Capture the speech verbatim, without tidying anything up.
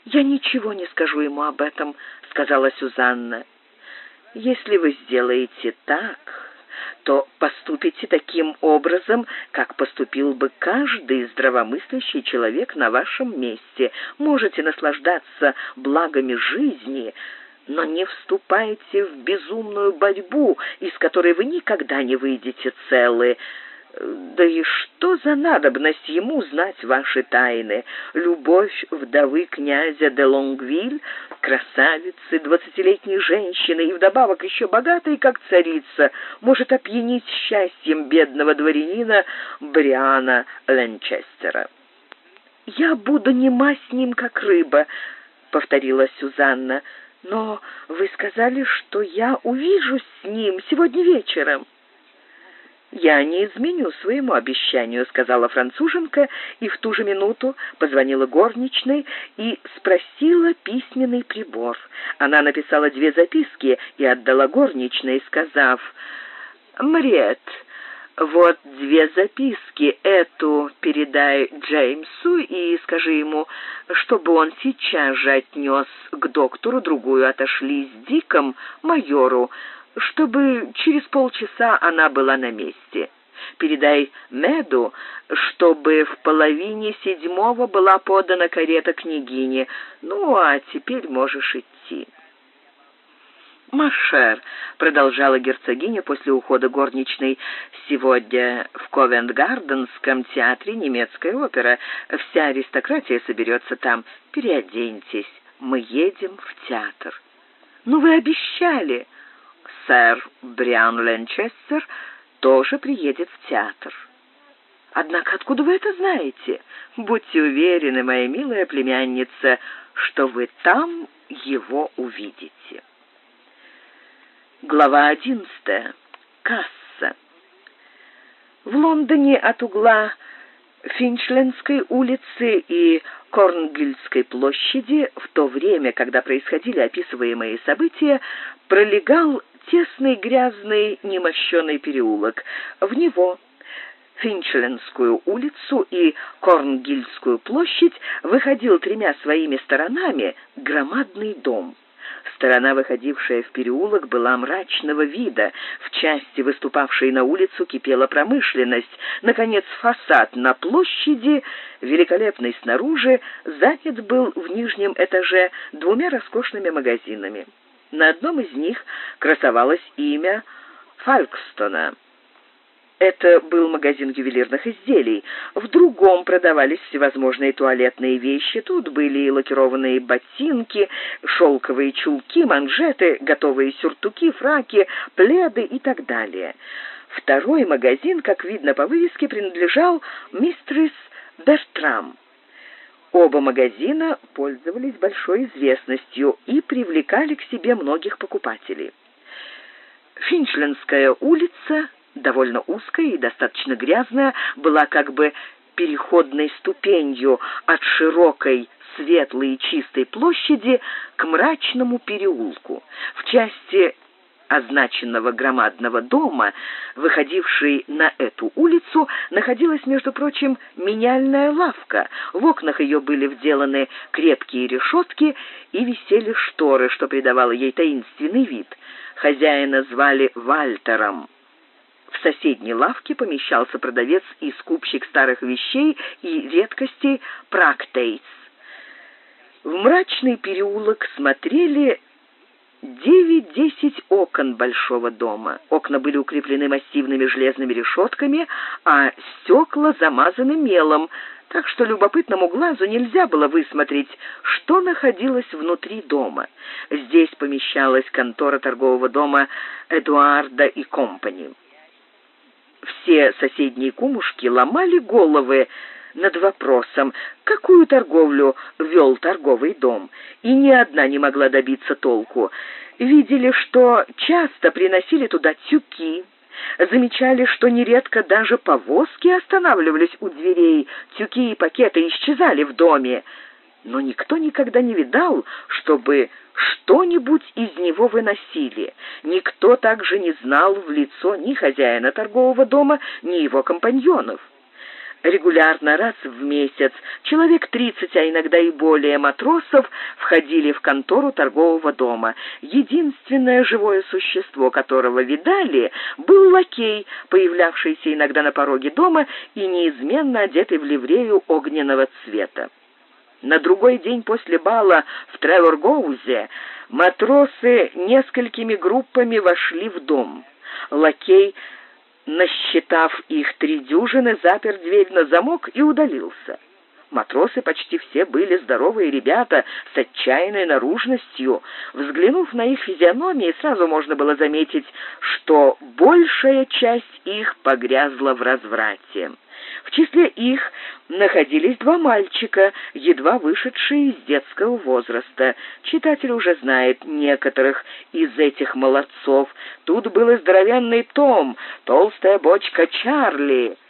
«Я ничего не скажу ему об этом», — сказала Сюзанна. «Если вы сделаете так, то поступите таким образом, как поступил бы каждый здравомыслящий человек на вашем месте. Можете наслаждаться благами жизни, но не вступайте в безумную борьбу, из которой вы никогда не выйдете целы. Да и что за надобность ему знать ваши тайны? Любовь вдовы князя де Лонгвиль, красавицы, двадцатилетней женщины и вдобавок еще богатой, как царица, может опьянить счастьем бедного дворянина Бриана Ленчестера». «Я буду нема с ним, как рыба», — повторила Сюзанна. «Но вы сказали, что я увижусь с ним сегодня вечером». «Я не изменю своему обещанию», — сказала француженка, и в ту же минуту позвонила горничной и спросила письменный прибор. Она написала две записки и отдала горничной, сказав: «Мариет, вот две записки, эту передай Джеймсу и скажи ему, чтобы он сейчас же отнес к доктору, другую отошли с Диком, майору, чтобы через полчаса она была на месте. Передай Меду, чтобы в половине седьмого была подана карета княгине. Ну, а теперь можешь идти». «Машер», — продолжала герцогиня после ухода горничной, — «сегодня в Ковент-Гарденском театре немецкая опера. Вся аристократия соберется там. Переоденьтесь, мы едем в театр». «Ну, вы обещали». «Сэр Бриан Ленчестер тоже приедет в театр». «Однако откуда вы это знаете? Будьте уверены, моя милая племянница, что вы там его увидите». Глава одиннадцатая. Касса. В Лондоне от угла Финчлендской улицы и Корнгильской площади в то время, когда происходили описываемые события, пролегал тесный, грязный, немощеный переулок. В него, Финчлендскую улицу и Корнгильскую площадь, выходил тремя своими сторонами громадный дом. Сторона, выходившая в переулок, была мрачного вида. В части, выступавшей на улицу, кипела промышленность. Наконец, фасад на площади, великолепный снаружи, занят был в нижнем этаже двумя роскошными магазинами. На одном из них красовалось имя Фалькстона. Это был магазин ювелирных изделий. В другом продавались всевозможные туалетные вещи. Тут были и лакированные ботинки, шелковые чулки, манжеты, готовые сюртуки, фраки, пледы и так далее. Второй магазин, как видно по вывеске, принадлежал мистерис Бертрам. Оба магазина пользовались большой известностью и привлекали к себе многих покупателей. Финчлендская улица, довольно узкая и достаточно грязная, была как бы переходной ступенью от широкой, светлой и чистой площади к мрачному переулку. В части означенного громадного дома, выходившей на эту улицу, находилась, между прочим, меняльная лавка. В окнах ее были вделаны крепкие решетки и висели шторы, что придавало ей таинственный вид. Хозяина звали Вальтером. В соседней лавке помещался продавец и скупщик старых вещей и редкостей Практейс. В мрачный переулок смотрели девять-десять окон большого дома. Окна были укреплены массивными железными решетками, а стекла замазаны мелом, так что любопытному глазу нельзя было высмотреть, что находилось внутри дома. Здесь помещалась контора торгового дома Эдуарда и компани. Все соседние кумушки ломали головы над вопросом, какую торговлю вел торговый дом, и ни одна не могла добиться толку. Видели, что часто приносили туда тюки, замечали, что нередко даже повозки останавливались у дверей, тюки и пакеты исчезали в доме, но никто никогда не видал, чтобы что-нибудь из него выносили. Никто также не знал в лицо ни хозяина торгового дома, ни его компаньонов. Регулярно, раз в месяц, человек тридцать, а иногда и более матросов входили в контору торгового дома. Единственное живое существо, которого видали, был лакей, появлявшийся иногда на пороге дома и неизменно одетый в ливрею огненного цвета. На другой день после бала в Тревор-Гоузе матросы несколькими группами вошли в дом. Лакей, насчитав их три дюжины, запер дверь на замок и удалился. Матросы почти все были здоровые ребята с отчаянной наружностью. Взглянув на их физиономии, сразу можно было заметить, что большая часть их погрязла в разврате. В числе их находились два мальчика, едва вышедшие из детского возраста. Читатель уже знает некоторых из этих молодцов. Тут был и здоровенный Том, толстая бочка Чарли.